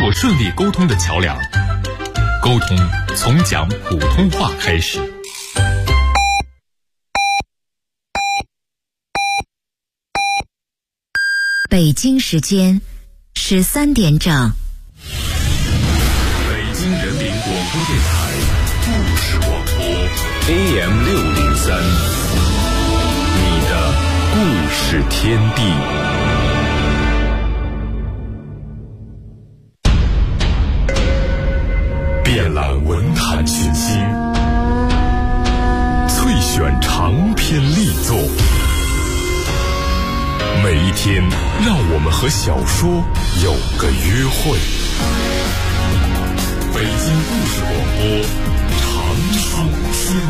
友顺利沟通的桥梁。沟通从讲普通话开始。 北京时间13点整。 北京人民广播电台故事广播 AM603， 你的故事天地。遍览文坛群星，萃选长篇力作。每一天，让我们和小说有个约会。北京故事广播，长寿天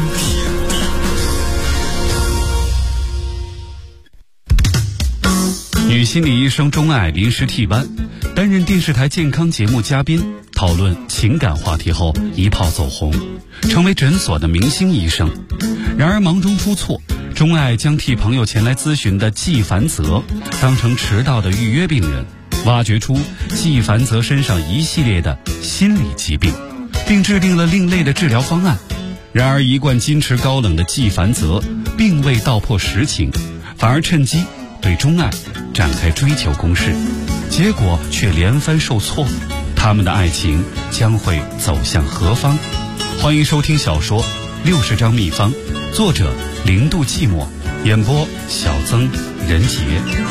地。 女心理医生钟爱临时替班，担任电视台健康节目嘉宾，讨论情感话题后一炮走红，成为诊所的明星医生。然而忙中出错，钟爱将替朋友前来咨询的季凡泽当成迟到的预约病人，挖掘出季凡泽身上一系列的心理疾病，并制定了另类的治疗方案。然而一贯矜持高冷的季凡泽并未道破实情，反而趁机对钟爱展开追求攻势，结果却连番受挫。他们的爱情将会走向何方？欢迎收听小说《60张秘方》，作者0度寂寞，演播小曾、任杰。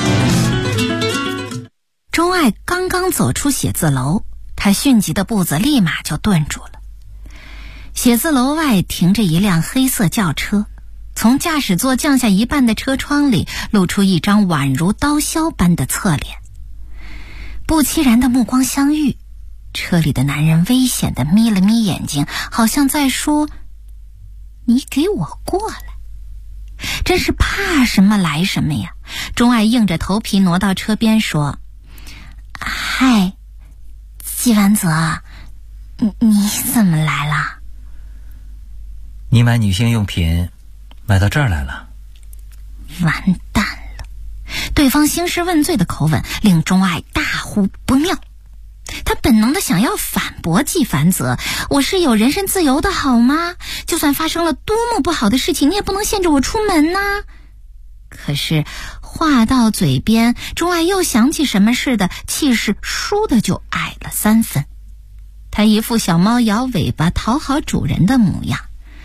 钟爱刚刚走出写字楼，他迅疾的步子立马就顿住了。写字楼外停着一辆黑色轿车，从驾驶座降下一半的车窗里露出一张宛如刀削般的侧脸。不期然的目光相遇，车里的男人危险地眯了眯眼睛，好像在说：“你给我过来。”真是怕什么来什么呀！钟爱硬着头皮挪到车边说：“嗨，季凡泽，你怎么来了？” 你买女性用品买到这儿来了。 完蛋了！对方兴师问罪的口吻令钟爱大呼不妙。他本能的想要反驳季凡泽：“我是有人身自由的好吗？就算发生了多么不好的事情，你也不能限制我出门呐。”可是话到嘴边，钟爱又想起什么似的，气势倏地就矮了3分。他一副小猫摇尾巴讨好主人的模样。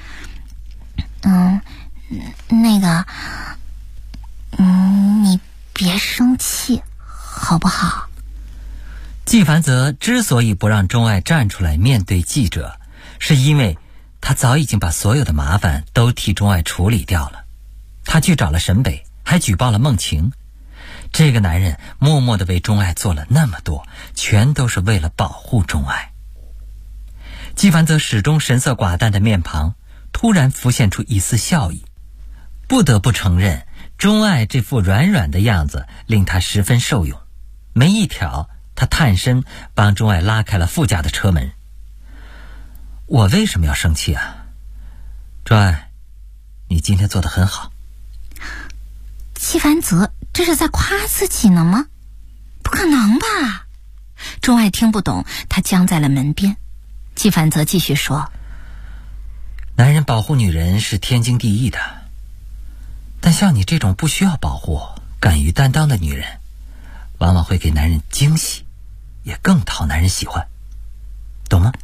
你别生气好不好？ 季凡泽之所以不让钟爱站出来面对记者，是因为他早已经把所有的麻烦都替钟爱处理掉了。他去找了沈北，还举报了孟晴。这个男人默默地为钟爱做了那么多，全都是为了保护钟爱。季凡泽始终神色寡淡的面庞突然浮现出一丝笑意。不得不承认，钟爱这副软软的样子令他十分受用。没一挑，他探身帮钟爱拉开了副驾的车门。我为什么要生气啊？钟爱，你今天做得很好。 季凡泽这是在夸自己呢吗？不可能吧！钟爱听不懂，他僵在了门边。季凡泽继续说：“ 男人保护女人是天经地义的，但像你这种不需要保护、敢于担当的女人，往往会给男人惊喜，也更讨男人喜欢，懂吗？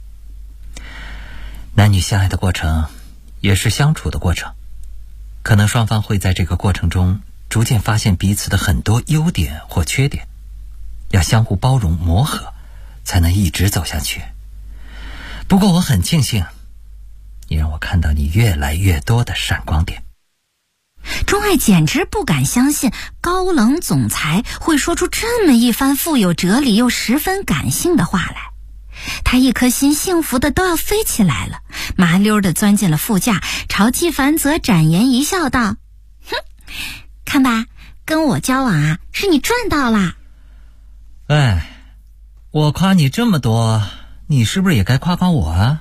男女相爱的过程也是相处的过程，可能双方会在这个过程中逐渐发现彼此的很多优点或缺点，要相互包容磨合，才能一直走下去。不过我很庆幸，你让我看到你越来越多的闪光点。” 钟爱简直不敢相信高冷总裁会说出这么一番富有哲理又十分感性的话来。他一颗心幸福的都要飞起来了，麻溜的钻进了副驾，朝季凡泽展颜一笑道：“哼，看吧，跟我交往啊，是你赚到了。” 哎，我夸你这么多，你是不是也该夸夸我啊？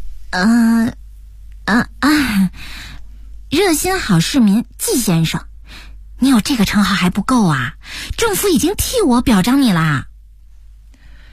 热心好市民季先生，你有这个称号还不够啊，政府已经替我表彰你啦。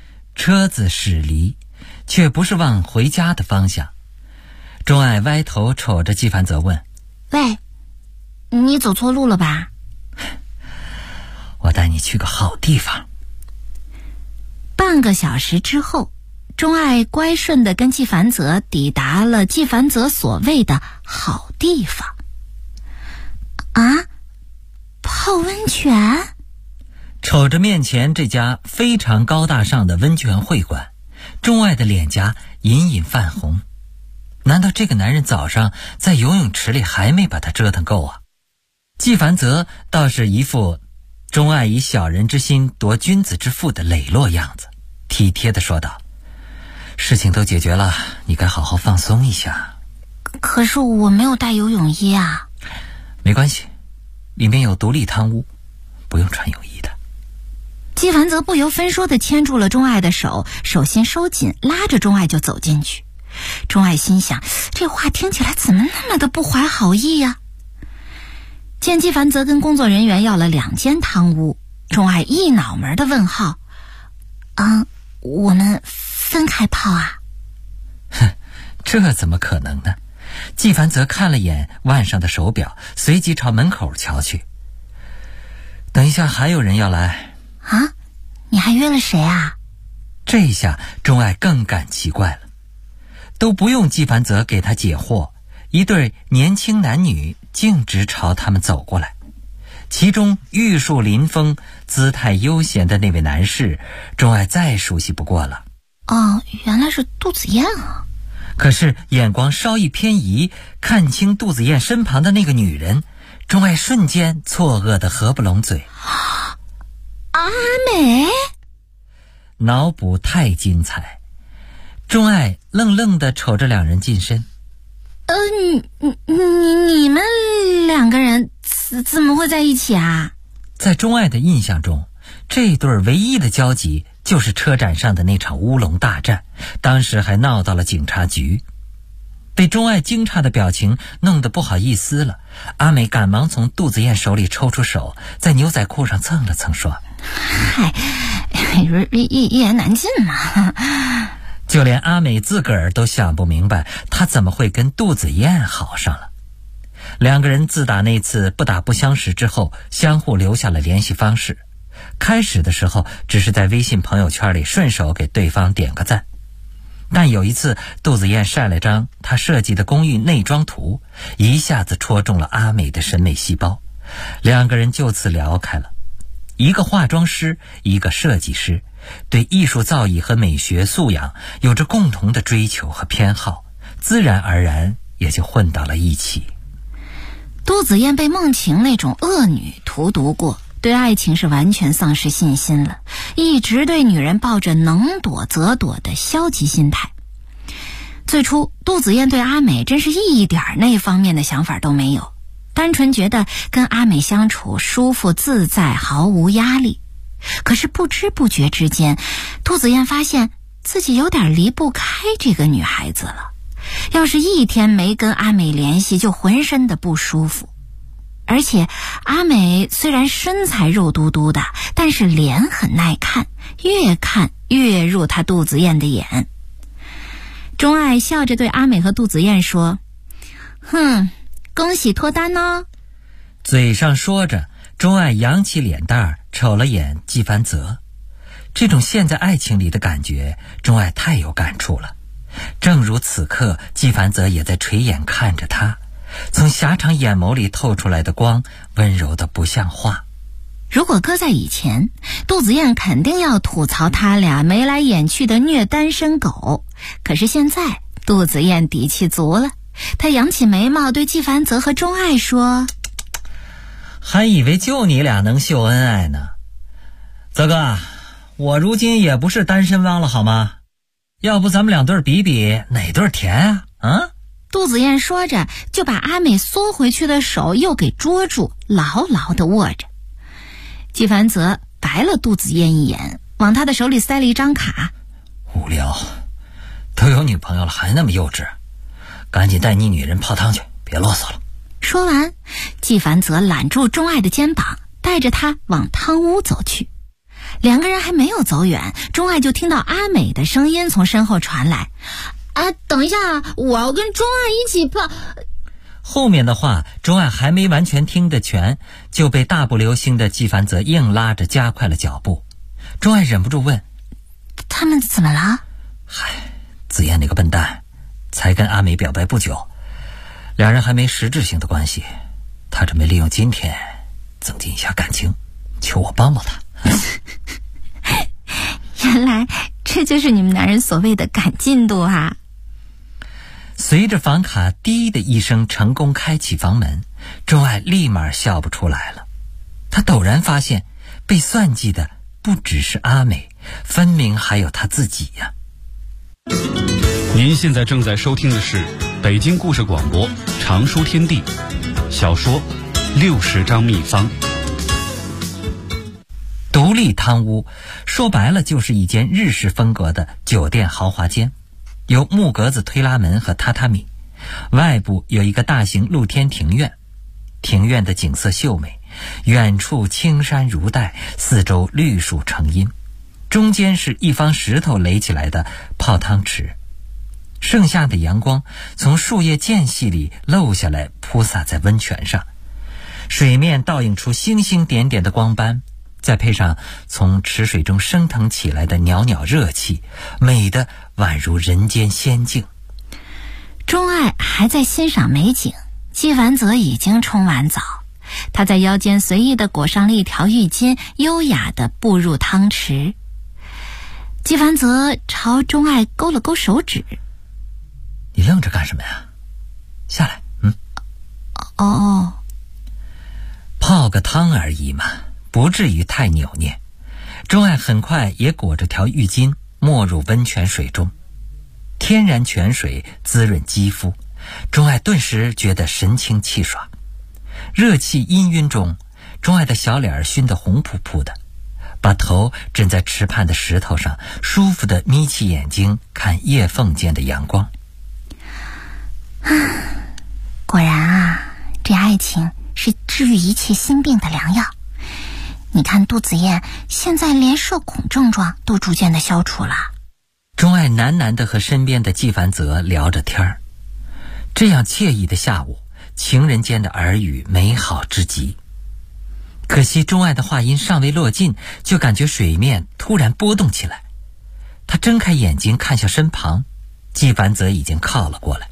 车子驶离，却不是往回家的方向。钟爱歪头瞅着纪凡泽问： 喂，你走错路了吧？ 我带你去个好地方。 半个小时之后，钟爱乖顺地跟纪凡泽抵达了纪凡泽所谓的好地方。啊，泡温泉？ 瞅着面前这家非常高大上的温泉会馆，钟爱的脸颊隐隐泛红。难道这个男人早上在游泳池里还没把他折腾够啊？纪凡泽倒是一副钟爱以小人之心夺君子之腹的磊落样子，体贴地说道：事情都解决了，你该好好放松一下。 可是我没有带游泳衣啊。 没关系，里面有独立汤屋，不用穿泳衣的。 纪凡泽不由分说地牵住了钟爱的手，手心收紧，拉着钟爱就走进去。钟爱心想，这话听起来怎么那么的不怀好意呀？见纪凡泽跟工作人员要了2间汤屋，钟爱一脑门的问号：我们分开泡啊？ 哼，这怎么可能呢？纪凡泽看了眼腕上的手表，随即朝门口瞧去。等一下还有人要来啊？你还约了谁啊？ 这一下钟爱更感奇怪了，都不用纪凡泽给他解惑，一对年轻男女径直朝他们走过来。其中玉树临风、姿态悠闲的那位男士，钟爱再熟悉不过了。 哦，原来是杜子燕啊！ 可是眼光稍一偏移，看清杜子燕身旁的那个女人，钟爱瞬间错愕的合不拢嘴。 阿美？ 脑补太精彩，钟爱愣愣地瞅着两人近身。 你们2个人怎么会在一起啊？ 在钟爱的印象中，这对唯一的交集就是车展上的那场乌龙大战，当时还闹到了警察局。被钟爱惊诧的表情弄得不好意思了，阿美赶忙从杜子燕手里抽出手，在牛仔裤上蹭了蹭说： 嗨，一言难尽嘛。 就连阿美自个儿都想不明白，她怎么会跟杜子燕好上了。2个人自打那次不打不相识之后，相互留下了联系方式。开始的时候只是在微信朋友圈里顺手给对方点个赞，但有一次杜子燕晒了张她设计的公寓内装图，一下子戳中了阿美的审美细胞，2个人就此聊开了。一个化妆师，一个设计师，对艺术造诣和美学素养有着共同的追求和偏好，自然而然也就混到了一起。 杜子燕被梦晴那种恶女荼毒过，对爱情是完全丧失信心了，一直对女人抱着能躲则躲的消极心态。最初杜子燕对阿美真是一点那方面的想法都没有，单纯觉得跟阿美相处舒服自在，毫无压力。可是不知不觉之间，杜子燕发现自己有点离不开这个女孩子了，要是一天没跟阿美联系，就浑身的不舒服。而且阿美虽然身材肉嘟嘟的，但是脸很耐看，越看越入她杜子燕的眼。钟爱笑着对阿美和杜子燕说：恭喜脱单哦。 嘴上说着，钟爱扬起脸蛋儿瞅了眼纪凡泽。这种陷在爱情里的感觉，钟爱太有感触了。正如此刻，纪凡泽也在垂眼看着他，从狭长眼眸里透出来的光温柔的不像话。 如果搁在以前，杜子燕肯定要吐槽他俩眉来眼去的虐单身狗。可是现在杜子燕底气足了，她扬起眉毛对纪凡泽和钟爱说： 还以为就你俩能秀恩爱呢。泽哥，我如今也不是单身汪了好吗？要不咱们2对比比哪对甜啊？ 杜子燕说着就把阿美缩回去的手又给捉住，牢牢地握着。纪凡泽白了杜子燕一眼，往他的手里塞了一张卡。 无聊，都有女朋友了还那么幼稚，赶紧带你女人泡汤去，别啰嗦了。 说完，纪凡泽揽住钟爱的肩膀，带着她往汤屋走去。 两个人还没有走远，钟爱就听到阿美的声音从身后传来：“等一下，我要跟钟爱一起泡。” 后面的话钟爱还没完全听得全，就被大步流星的纪梵泽硬拉着加快了脚步。钟爱忍不住问：“ 他们怎么了？”“ 子燕那个笨蛋才跟阿美表白不久，两人还没实质性的关系，他准备利用今天增进一下感情，求我帮帮他。” 原来这就是你们男人所谓的赶进度啊。 随着房卡滴的一声成功开启房门，钟爱立马笑不出来了。他陡然发现被算计的不只是阿美，分明还有他自己呀。 您现在正在收听的是北京故事广播长书天地小说60张秘方。 独立汤屋说白了就是一间日式风格的酒店豪华间，有木格子推拉门和榻榻米，外部有一个大型露天庭院，庭院的景色秀美，远处青山如黛，四周绿树成荫，中间是一方石头垒起来的泡汤池，盛夏的阳光从树叶间隙里漏下来，铺洒在温泉上，水面倒映出星星点点的光斑，再配上从池水中升腾起来的袅袅热气，美得宛如人间仙境。 钟爱还在欣赏美景，纪梵泽已经冲完澡，他在腰间随意地裹上了一条浴巾，优雅地步入汤池。纪梵泽朝钟爱勾了勾手指：“ 你愣着干什么呀？下来。”“泡个汤而已嘛，不至于太扭捏。”钟爱很快也裹着条浴巾没入温泉水中，天然泉水滋润肌肤，钟爱顿时觉得神清气爽。热气氤氲中，钟爱的小脸熏得红扑扑的，把头枕在池畔的石头上，舒服地眯起眼睛看叶缝间的阳光。 果然啊，这爱情是治愈一切心病的良药。你看杜子燕现在连社恐症状都逐渐的消除了。 钟爱喃喃地和身边的纪梵泽聊着天儿。这样惬意的下午，情人间的耳语美好至极。可惜钟爱的话音尚未落尽，就感觉水面突然波动起来。他睁开眼睛看向身旁，纪梵泽已经靠了过来。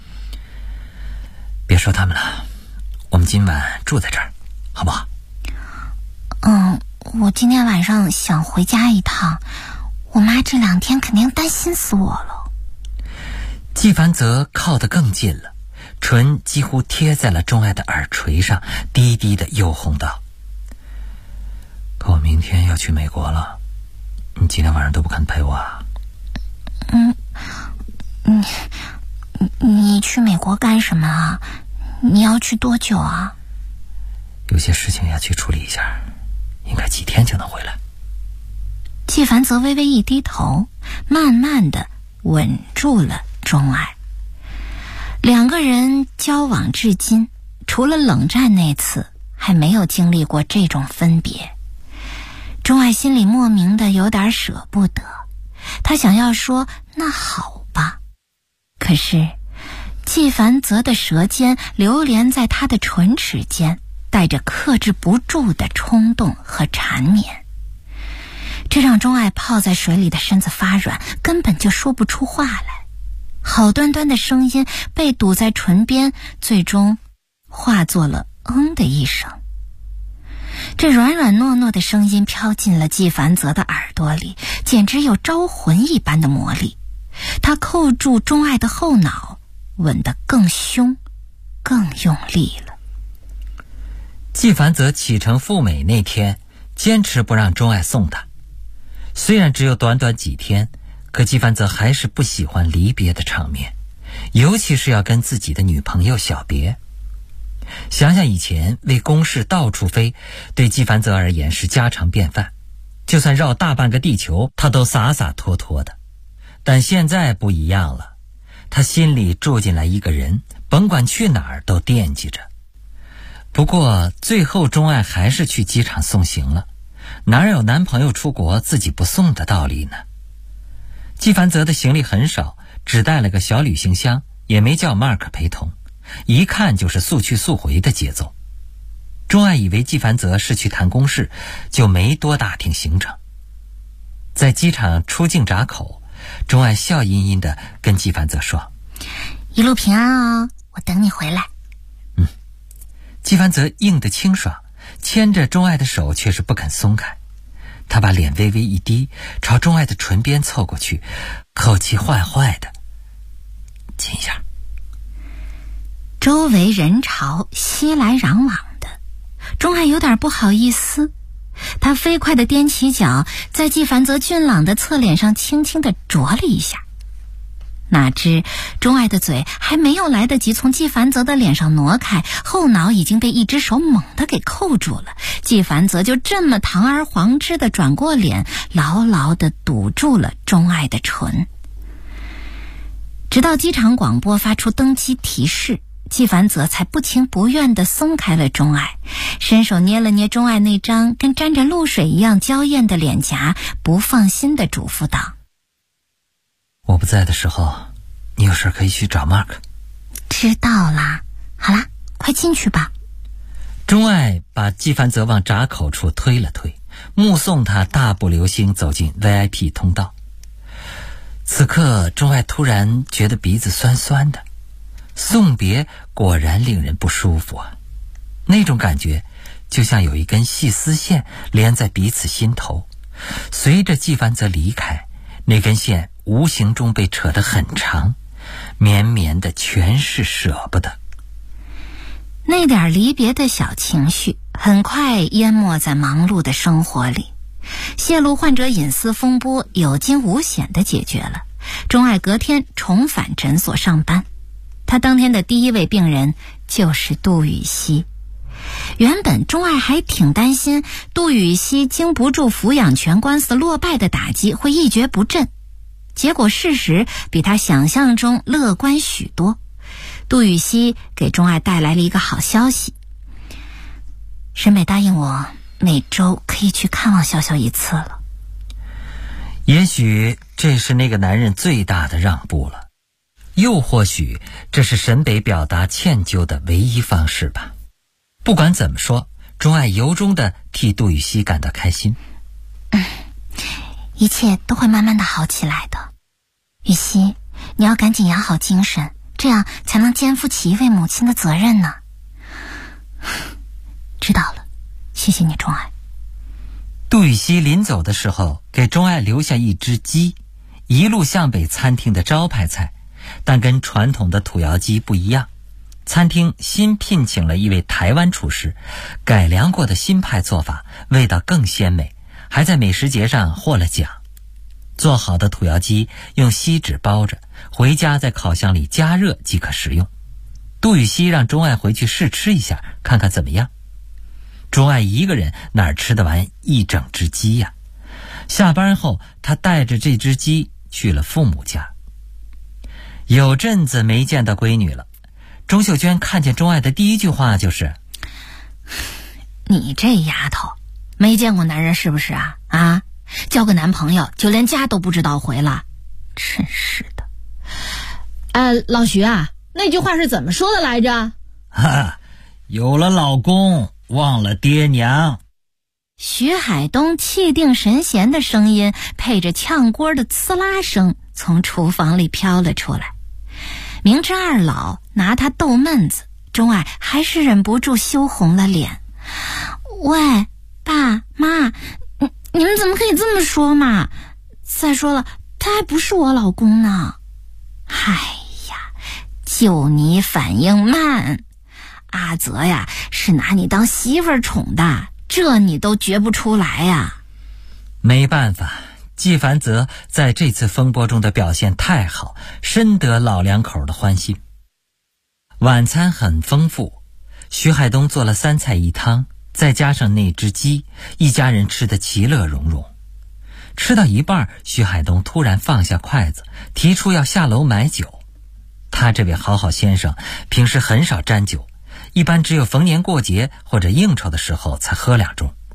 别说他们了，我们今晚住在这儿，好不好？ 我今天晚上想回家一趟，我妈这2天肯定担心死我了。 纪梵泽靠得更近了，唇几乎贴在了钟爱的耳垂上，低低的诱哄道：“可我明天要去美国了，你今天晚上都不肯陪我啊？”“ 你去美国干什么啊？你要去多久啊？”“ 有些事情要去处理一下，应该几天就能回来。” 纪梵泽微微一低头，慢慢地吻住了钟爱。两个人交往至今，除了冷战那次，还没有经历过这种分别。钟爱心里莫名的有点舍不得，他想要说那好吧，可是纪梵泽的舌尖流连在他的唇齿间，带着克制不住的冲动和缠绵，这让钟爱泡在水里的身子发软，根本就说不出话来。好端端的声音被堵在唇边，最终化作了的一声。这软软糯糯的声音飘进了纪梵泽的耳朵里，简直有招魂一般的魔力。他扣住钟爱的后脑，吻得更凶更用力了。 纪梵泽启程赴美那天，坚持不让钟爱送他。虽然只有短短几天，可纪梵泽还是不喜欢离别的场面，尤其是要跟自己的女朋友小别。想想以前为公事到处飞，对纪梵泽而言是家常便饭，就算绕大半个地球，他都洒洒脱脱的。但现在不一样了，他心里住进来一个人，甭管去哪儿都惦记着。不过最后钟爱还是去机场送行了， 哪有男朋友出国自己不送的道理呢？纪凡泽的行李很少，只带了个小旅行箱，也没叫 Mark 陪同，一看就是速去速回的节奏。钟爱以为纪凡泽是去谈公事，就没多打听行程。在机场出境闸口，钟爱笑吟吟地跟纪凡泽说：“ 一路平安哦，我等你回来。” 纪凡泽应得清爽，牵着钟爱的手却是不肯松开。他把脸微微一低，朝钟爱的唇边凑过去，口气坏坏的：“亲一下。” 周围人潮熙来攘往的，钟爱有点不好意思。他飞快地踮起脚，在纪凡泽俊朗的侧脸上轻轻地啄了一下。哪知钟爱的嘴还没有来得及从纪凡泽的脸上挪开，后脑已经被一只手猛地给扣住了。纪凡泽就这么堂而皇之地转过脸，牢牢地堵住了钟爱的唇。直到机场广播发出登机提示，纪凡泽才不情不愿地松开了钟爱，伸手捏了捏钟爱那张跟沾着露水一样娇艳的脸颊，不放心地嘱咐道：“ 我不在的时候，你有事可以去找 Mark。” 知道啦，好啦，快进去吧。 钟爱把纪凡泽往闸口处推了推，目送他大步流星走进 VIP 通道。此刻钟爱突然觉得鼻子酸酸的，送别果然令人不舒服啊！那种感觉就像有一根细丝线连在彼此心头，随着纪凡泽离开，那根线无形中被扯得很长，绵绵的全是舍不得。 那点离别的小情绪很快淹没在忙碌的生活里，泄露患者隐私风波有惊无险地解决了。钟爱隔天重返诊所上班，他当天的第一位病人就是杜雨熙。原本钟爱还挺担心杜雨熙经不住抚养权官司落败的打击会一蹶不振，结果事实比他想象中乐观许多。杜雨熙给钟爱带来了一个好消息，沈美答应我每周可以去看望潇潇一次了。 也许这是那个男人最大的让步了，又或许这是沈北表达歉疚的唯一方式吧。不管怎么说，钟爱由衷地替杜雨熙感到开心。 一切都会慢慢的好起来的。雨熙，你要赶紧养好精神，这样才能肩负起一位母亲的责任呢。知道了，谢谢你，钟爱。 杜雨熙临走的时候给钟爱留下一只鸡，一路向北餐厅的招牌菜，但跟传统的土窑鸡不一样。餐厅新聘请了一位台湾厨师，改良过的新派做法，味道更鲜美，还在美食节上获了奖。做好的土窑鸡用锡纸包着，回家在烤箱里加热即可食用。杜雨熙让钟爱回去试吃一下，看看怎么样。钟爱一个人哪吃得完一整只鸡呀？下班后他带着这只鸡去了父母家。有阵子没见到闺女了，钟秀娟看见钟爱的第一句话就是：“ 你这丫头没见过男人是不是啊？交个男朋友就连家都不知道回了，真是的。” 老徐啊，那句话是怎么说的来着？ 有了老公忘了爹娘。 徐海东气定神闲的声音配着炝锅的呲啦声从厨房里飘了出来。明知二老拿他逗闷子，钟爱还是忍不住羞红了脸。喂，爸妈，你们怎么可以这么说嘛？再说了，他还不是我老公呢。哎呀，就你反应慢，阿泽呀是拿你当媳妇儿宠的，这你都觉不出来呀。 没办法，纪凡泽在这次风波中的表现太好，深得老两口的欢心。晚餐很丰富，徐海东做了3菜1汤，再加上那只鸡，一家人吃得其乐融融。吃到一半，徐海东突然放下筷子，提出要下楼买酒。他这位好先生平时很少沾酒，一般只有逢年过节或者应酬的时候才喝2盅。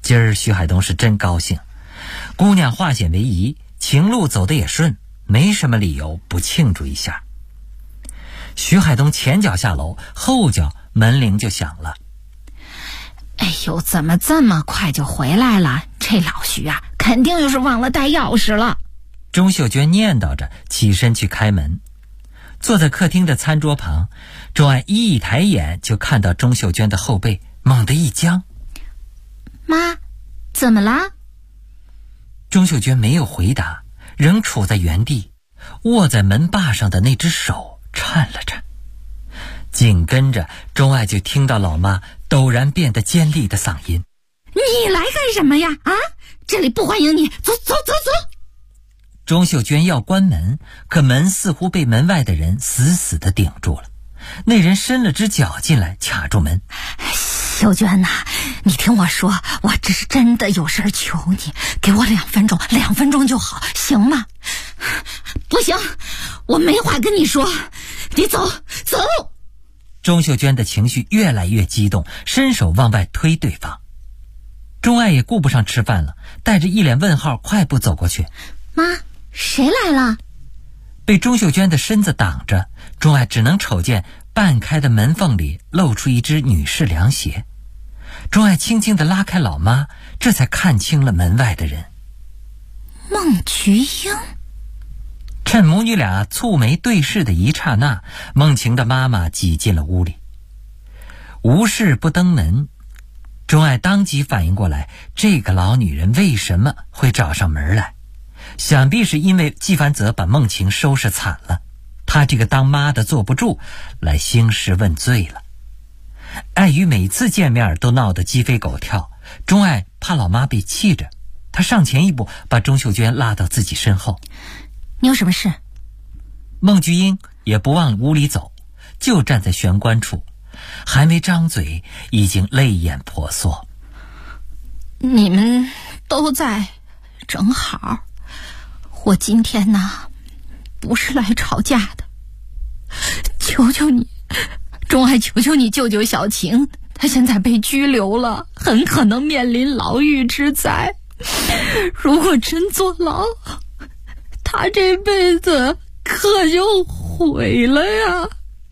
今儿徐海东是真高兴，姑娘化险为夷，情路走得也顺，没什么理由不庆祝一下。徐海东前脚下楼，后脚门铃就响了。 哎呦，怎么这么快就回来了？这老徐啊，肯定又是忘了带钥匙了。 钟秀娟念叨着起身去开门。坐在客厅的餐桌旁，钟爱一抬眼就看到钟秀娟的后背猛地一僵。 妈，怎么了？ 钟秀娟没有回答，仍处在原地，握在门把上的那只手颤了颤。紧跟着钟爱就听到老妈陡然变得尖利的嗓音： 你来干什么呀？啊，这里不欢迎你，走走走走。 钟秀娟要关门，可门似乎被门外的人死死地顶住了。那人伸了只脚进来，卡住门。 秀娟呐，你听我说，我这是真的有事求你，给我2分钟，2分钟就好，行吗？不行，我没话跟你说，你走走。 钟秀娟的情绪越来越激动，伸手往外推对方。钟爱也顾不上吃饭了，带着一脸问号快步走过去。 妈，谁来了？ 被钟秀娟的身子挡着，钟爱只能瞅见半开的门缝里露出一只女士凉鞋。钟爱轻轻地拉开老妈，这才看清了门外的人。 孟菊英。 趁母女俩蹙眉对视的一刹那，孟晴的妈妈挤进了屋里。无事不登门，钟爱当即反应过来，这个老女人为什么会找上门来？想必是因为纪凡泽把孟晴收拾惨了，她这个当妈的坐不住，来兴师问罪了。碍于每次见面都闹得鸡飞狗跳，钟爱怕老妈被气着，她上前一步把钟秀娟拉到自己身后。 你有什么事？ 孟菊英也不往屋里走，就站在玄关处，还没张嘴，已经泪眼婆娑。 你们都在，正好。我今天呢，不是来吵架的，求求你，钟爱，求求你救救小晴，她现在被拘留了，很可能面临牢狱之灾。如果真坐牢，她这辈子可就毁了呀。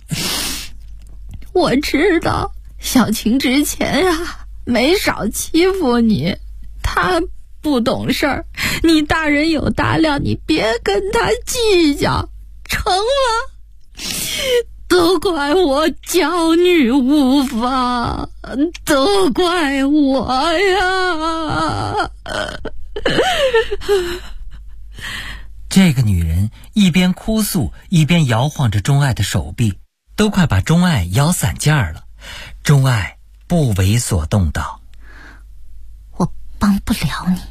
我知道小晴之前呀没少欺负你，她不懂事儿，你大人有大量，你别跟他计较，成了？都怪我教女无方，都怪我呀。 这个女人一边哭诉，一边摇晃着钟爱的手臂，都快把钟爱摇散架了。钟爱不为所动道。 我帮不了你。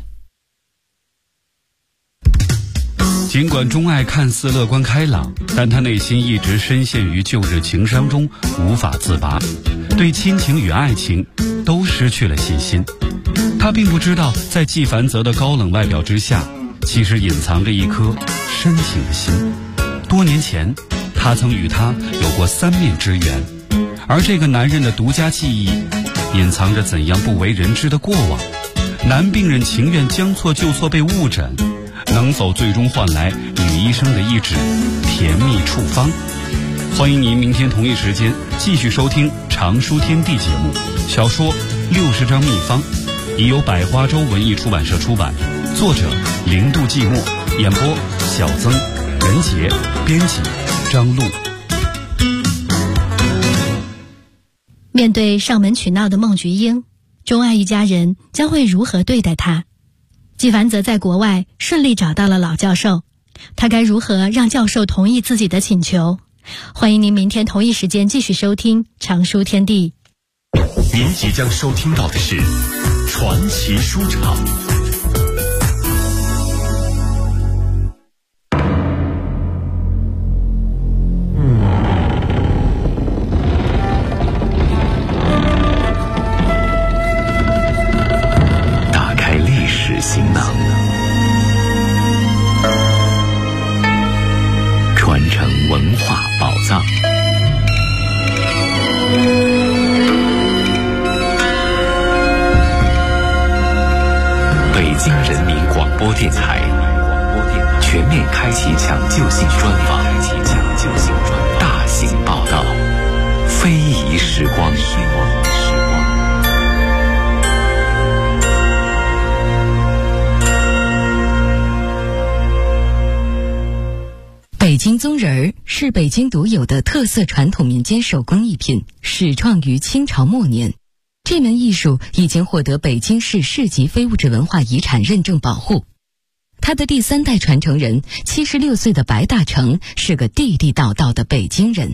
尽管钟爱看似乐观开朗，但她内心一直深陷于旧日情伤中无法自拔，对亲情与爱情都失去了信心。她并不知道，在纪凡泽的高冷外表之下，其实隐藏着一颗深情的心。多年前，她曾与他有过3面之缘，而这个男人的独家记忆，隐藏着怎样不为人知的过往。男病人情愿将错就错被误诊，能否最终换来女医生的一纸甜蜜处方？欢迎您明天同一时间继续收听常书天地节目，小说60张秘方，已由百花洲文艺出版社出版，作者零度寂寞，演播小曾、任杰，编辑张璐。 面对上门取闹的孟菊英，钟爱一家人将会如何对待她？纪凡泽在国外顺利找到了老教授，他该如何让教授同意自己的请求？欢迎您明天同一时间继续收听常书天地。 您即将收听到的是传奇书场。打开历史行囊，传承文化宝藏。 开启抢救性专访，大型报道，非遗时光。 北京宗人儿是北京独有的特色传统民间手工艺品，始创于清朝末年。这门艺术已经获得北京市市级非物质文化遗产认证保护。他的第3代传承人76岁的白大成是个地地道道的北京人。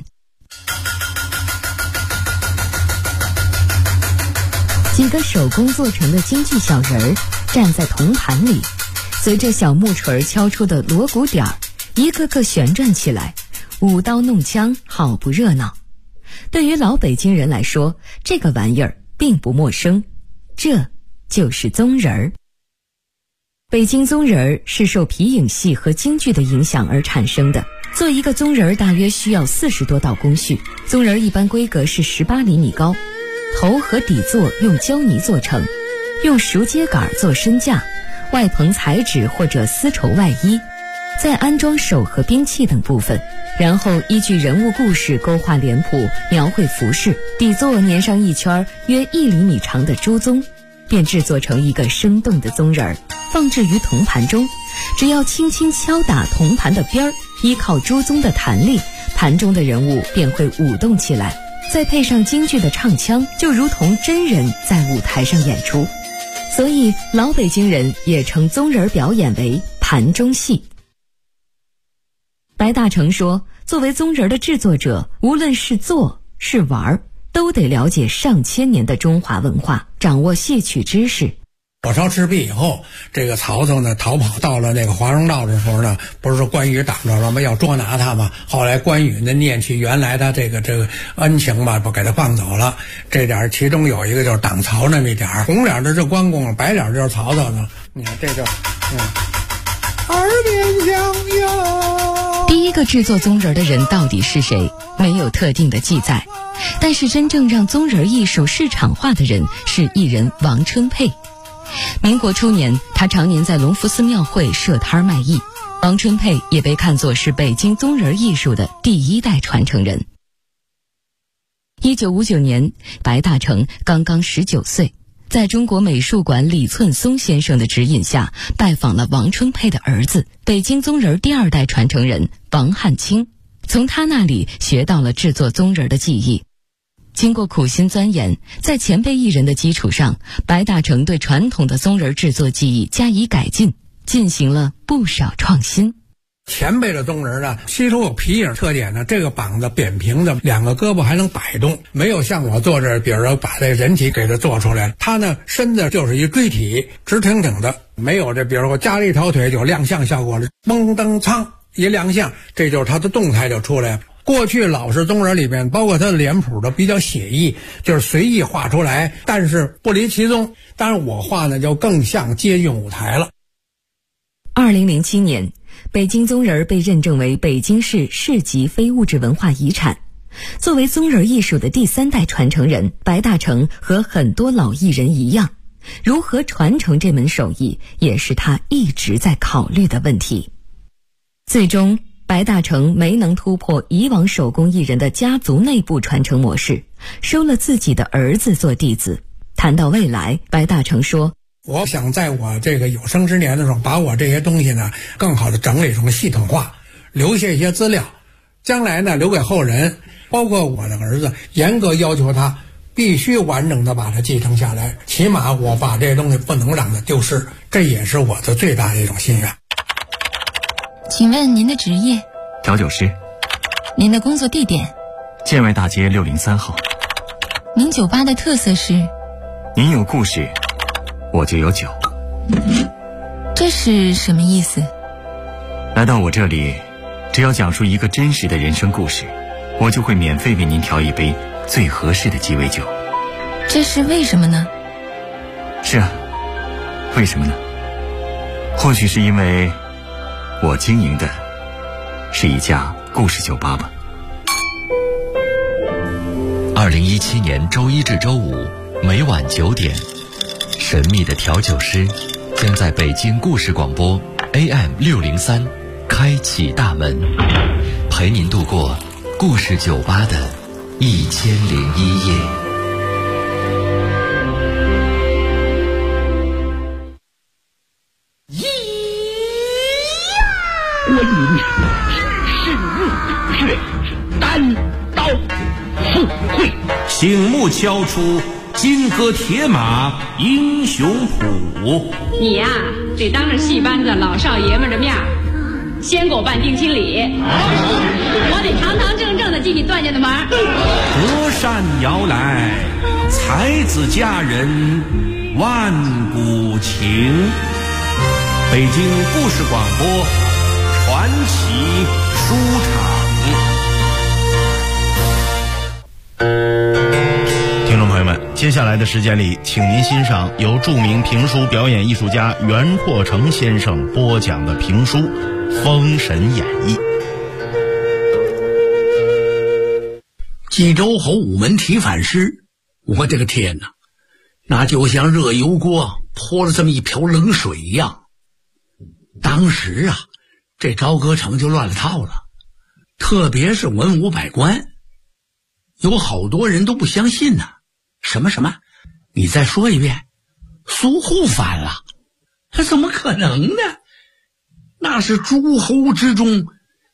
几个手工做成的京剧小人儿站在铜盘里，随着小木锤敲出的锣鼓点儿，一个个旋转起来，舞刀弄枪，好不热闹。对于老北京人来说，这个玩意儿并不陌生，这就是宗人儿。北京宗人儿是受皮影戏和京剧的影响而产生的。做一个宗人儿大约需要40多道工序，宗人儿一般规格是18厘米高，头和底座用胶泥做成，用熟秸秆做身架，外棚彩纸或者丝绸外衣，再安装手和兵器等部分，然后依据人物故事勾画脸谱，描绘服饰，底座粘上一圈约1厘米长的猪鬃，便制作成一个生动的宗人儿，放置于铜盘中。只要轻轻敲打铜盘的边儿，依靠猪鬃的弹力，盘中的人物便会舞动起来，再配上京剧的唱腔，就如同真人在舞台上演出。所以老北京人也称宗人表演为盘中戏。白大成说，作为宗人的制作者，无论是做是玩，都得了解上千年的中华文化，掌握戏曲知识。 火烧赤壁以后，这个曹操呢逃跑到了那个华容道的时候呢，不是说关羽挡着什么要捉拿他吗？后来关羽呢念起原来他这个恩情吧，不给他放走了。这点其中有一个就是挡曹那么一点，红脸的就是关公，白脸就是曹操呢。你看这就耳边响哟。 第一个制作宗人的人到底是谁？没有特定的记载，但是真正让宗人艺术市场化的人是艺人王春佩。民国初年，他常年在隆福寺庙会设摊卖艺。王春佩也被看作是北京宗人艺术的第1代传承人。1959年，白大成刚刚19岁，在中国美术馆李寸松先生的指引下，拜访了王春佩的儿子，北京宗人第2代传承人王汉卿，从他那里学到了制作宗人的技艺。经过苦心钻研，在前辈艺人的基础上，白大成对传统的宗人制作技艺加以改进，进行了不少创新。 前辈的宗人呢，吸收有皮影特点呢，这个膀子扁平的，2个胳膊还能摆动，没有像我做这，比如说把这人体给它做出来，他呢身子就是一锥体，直挺挺的，没有这，比如说我加了一条腿就亮相效果了，嘣噔苍一亮相，这就是他的动态就出来了。过去老式宗人里面，包括他的脸谱都比较写意，就是随意画出来，但是不离其宗。当然我画呢就更像接近舞台了。 2007年，北京宗人被认证为北京市市级非物质文化遗产。作为宗人艺术的第3代传承人，白大成和很多老艺人一样，如何传承这门手艺，也是他一直在考虑的问题。最终白大成没能突破以往手工艺人的家族内部传承模式，收了自己的儿子做弟子。谈到未来，白大成说， 我想在我这个有生之年的时候，把我这些东西呢更好的整理成系统化，留下一些资料，将来呢留给后人，包括我的儿子，严格要求他必须完整的把它继承下来，起码我把这些东西不能让它丢失，这也是我的最大的一种心愿。 请问您的职业？ 调酒师。 您的工作地点？ 建外大街603号。 您酒吧的特色是？ 您有故事，我就有酒。 这是什么意思？ 来到我这里，只要讲述一个真实的人生故事，我就会免费为您调一杯最合适的鸡尾酒。 这是为什么呢？ 是啊，为什么呢？或许是因为我经营的是一家故事酒吧吧。 2017年周一至周五每晚9点，神秘的调酒师将在北京故事广播 AM603 开启大门，陪您度过故事酒吧的1001夜。 观音是入血，单刀赴会， 醒目敲出金戈铁马英雄谱。 你呀，得当着戏班子老少爷们的面先给我办定亲礼，我得堂堂正正的进你段家的门。 隔山摇来，才子佳人万古情。北京故事广播传奇书场。 听众朋友们，接下来的时间里，请您欣赏由著名评书表演艺术家袁阔成先生播讲的评书《封神演义》。 冀州侯午门提反诗，我这个天哪，那就像热油锅泼了这么一瓢冷水一样。当时啊，这朝歌城就乱了套了，特别是文武百官，有好多人都不相信呢。什么？你再说一遍？苏护反了？这怎么可能呢？那是诸侯之中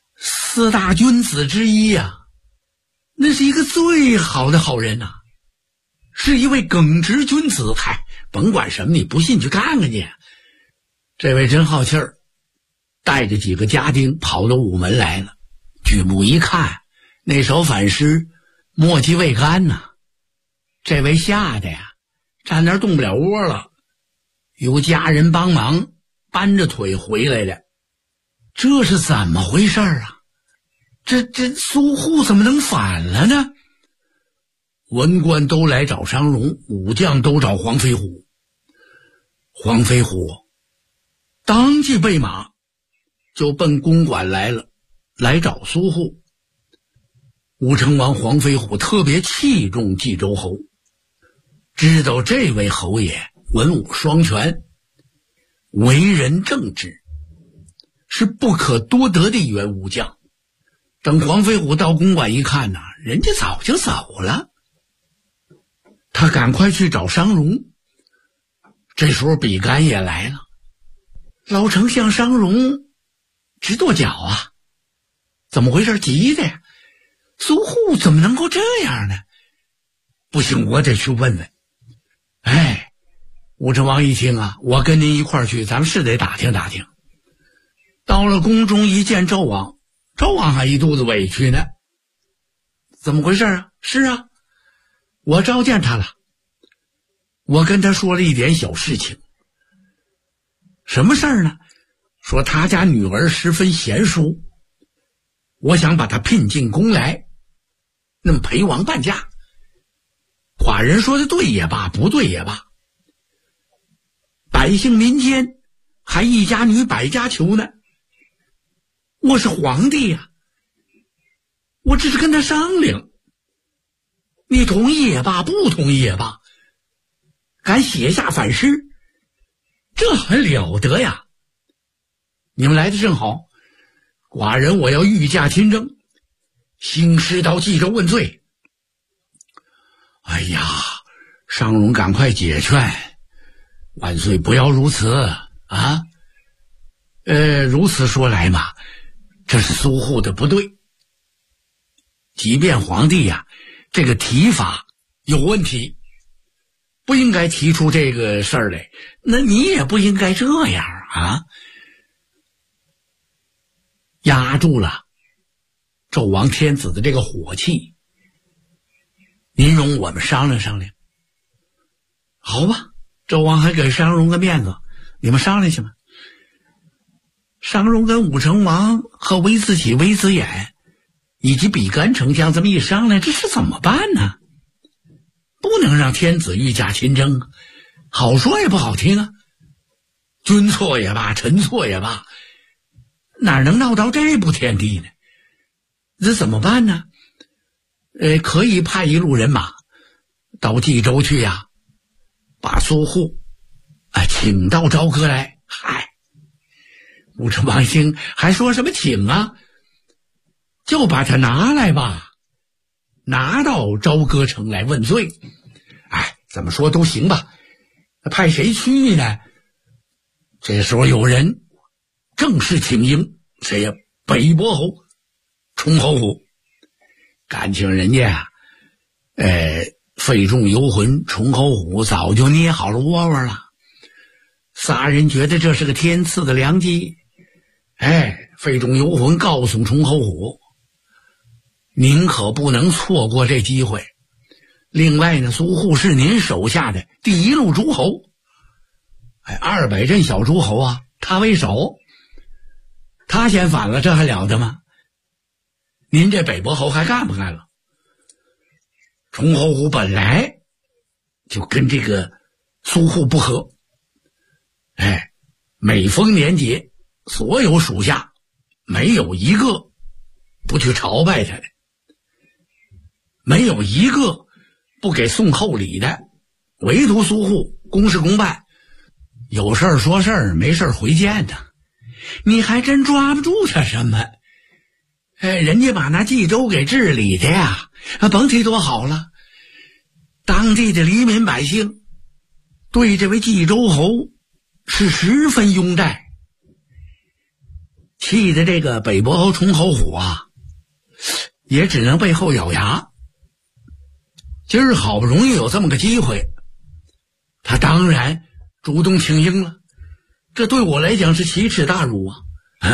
4大君子之一呀，那是一个最好的好人呐，是一位耿直君子。嗨，甭管什么，你不信去看看去。这位真好气儿，带着几个家丁跑到午门来了。举目一看，那首反诗墨迹未干呐。这位吓得呀，站那儿动不了窝了，有家人帮忙搬着腿回来的。这是怎么回事啊？这苏护怎么能反了呢？文官都来找商容，武将都找黄飞虎。黄飞虎当即备马就奔公馆来了，来找苏护。武成王黄飞虎特别器重冀州侯，知道这位侯爷文武双全，为人正直，是不可多得的一员武将。等黄飞虎到公馆一看呐，人家早就走了。他赶快去找商容。这时候比干也来了。老丞相商容直跺脚啊，怎么回事？急的呀，苏护怎么能够这样呢？不行，我得去问问。哎，武成王一听啊，我跟您一块儿去，咱们是得打听打听。到了宫中一见纣王，纣王还一肚子委屈呢。怎么回事啊？是啊，我召见他了，我跟他说了一点小事情。什么事儿呢？说他家女儿十分贤淑，我想把她聘进宫来，那么陪王伴驾。寡人说的对也罢，不对也罢，百姓民间还一家女百家求呢。我是皇帝呀，我只是跟他商量，你同意也罢，不同意也罢，敢写下反诗，这还了得呀！你们来的正好，寡人我要御驾亲征，兴师到冀州问罪。哎呀，商容赶快解劝，万岁不要如此啊！如此说来嘛，这是苏护的不对。即便皇帝呀，这个提法有问题，不应该提出这个事儿来，那你也不应该这样啊！压住了纣王天子的这个火气，您容我们商量商量。好吧，纣王还给商容个面子，你们商量去吧。商容跟武成王和微子启、微子衍以及比干丞相这么一商量，这是怎么办呢？不能让天子御驾亲征，好说也不好听啊。君错也罢，臣错也罢，哪能闹到这步田地呢？这怎么办呢？可以派一路人马到冀州去呀，把苏护请到朝歌来。嗨， 武成王兴还说什么请啊，就把他拿来吧，拿到朝歌城来问罪。哎，怎么说都行吧，派谁去呢？这时候有人正式请缨，谁呀？北伯侯崇侯虎。感情人家啊，费仲游魂崇侯虎早就捏好了窝窝了。仨人觉得这是个天赐的良机。费仲游魂告诉崇侯虎，您可不能错过这机会。另外呢，苏护是您手下的第一路诸侯，200镇小诸侯啊，他为首，他先反了，这还了得吗？您这北伯侯还干不干了？崇侯虎本来就跟这个苏护不和，每逢年节，所有属下没有一个不去朝拜他的，没有一个不给送厚礼的，唯独苏护公事公办，有事儿说事儿，没事儿回见他。你还真抓不住他什么。人家把那冀州给治理的呀，甭提多好了。当地的黎民百姓对这位冀州侯是十分拥戴，气的这个北伯侯崇侯虎啊，也只能背后咬牙。今儿好不容易有这么个机会，他当然主动请缨了，这对我来讲是奇耻大辱啊！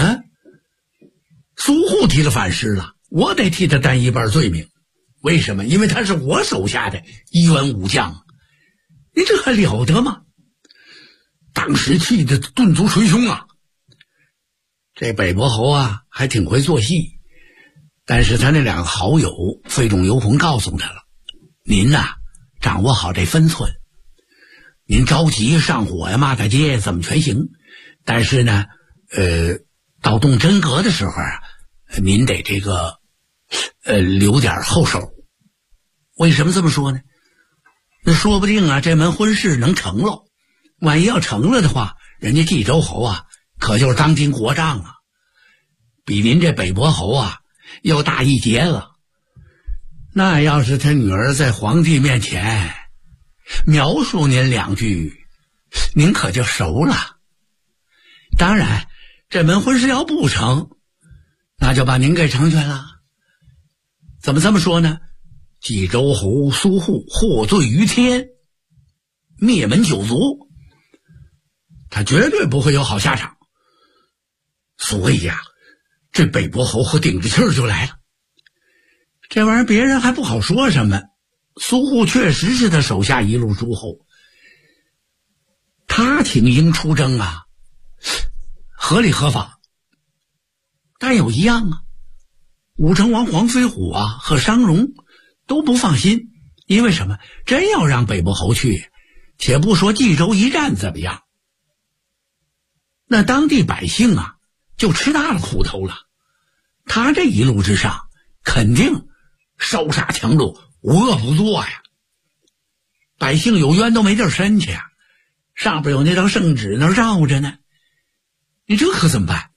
苏护提了反诗了，我得替他担一半罪名。为什么？因为他是我手下的一员武将，你这还了得吗？当时气得顿足捶胸啊！这北伯侯啊，还挺会做戏，但是他那两个好友费仲游魂告诉他了，您呐，掌握好这分寸。您着急上火呀、骂大街怎么全行，但是呢，到动真格的时候啊，您得这个留点后手。为什么这么说呢？那说不定啊，这门婚事能成了。万一要成了的话，人家冀州侯啊，可就是当今国丈啊，比您这北伯侯啊要大一截了。那要是他女儿在皇帝面前描述您两句，您可就熟了。当然，这门婚事要不成，那就把您给成全了。怎么这么说呢？冀州侯苏护获罪于天，灭门九族，他绝对不会有好下场。所以呀，这北伯侯和顶着气儿就来了。这玩意儿别人还不好说什么，苏护确实是他手下一路诸侯，他挺应出征啊，合理合法。但有一样啊，武成王黄飞虎啊和商容都不放心。因为什么？真要让北伯侯去，且不说冀州一战怎么样，那当地百姓啊就吃大了苦头了。他这一路之上肯定烧杀抢掠，无恶不作呀。百姓有冤都没地儿伸去啊，上边有那张圣旨那绕着呢，你这可怎么办？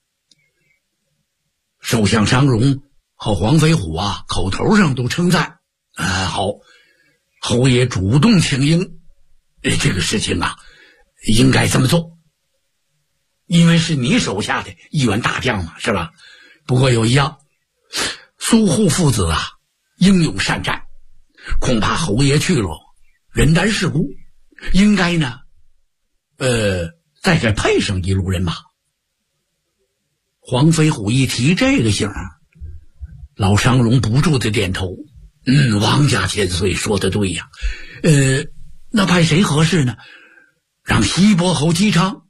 首相商容和黄飞虎啊口头上都称赞，好，侯爷主动请缨，这个事情啊应该这么做，因为是你手下的一员大将嘛，是吧？不过有一样，苏护父子啊英勇善战，恐怕侯爷去了人单势孤，应该呢再给配上一路人马。黄飞虎一提这个姓，老商容不住的点头，王家千岁说的对呀。那派谁合适呢？让西伯侯姬昌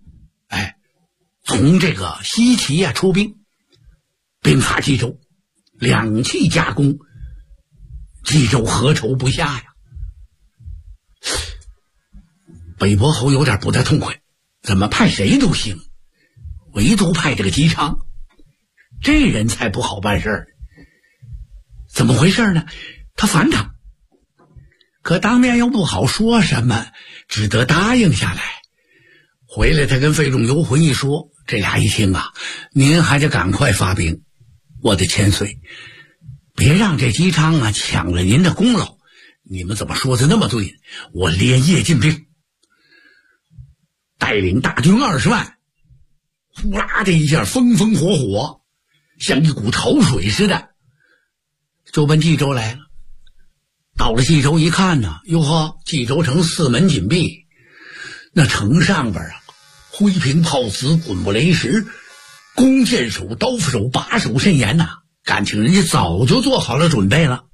从这个西岐啊出兵，兵伐冀州，两气夹攻，冀州何愁不下呀？北伯侯有点不太痛快，怎么派谁都行，唯独派这个姬昌，这人才不好办事儿。怎么回事呢？他反他，可当面又不好说什么，只得答应下来。回来他跟费仲游魂一说， 这俩一听啊，您还得赶快发兵，我的千岁，别让这姬昌啊抢了您的功劳。你们怎么说的那么对？我连夜进兵，带领大军20万，呼啦的一下风风火火，像一股潮水似的，就奔冀州来了。到了冀州一看呢，哟呵，冀州城4门紧闭，那城上边啊，灰瓶炮瓷，滚木雷石，弓箭手、刀斧手把守甚严呐，感情人家早就做好了准备了。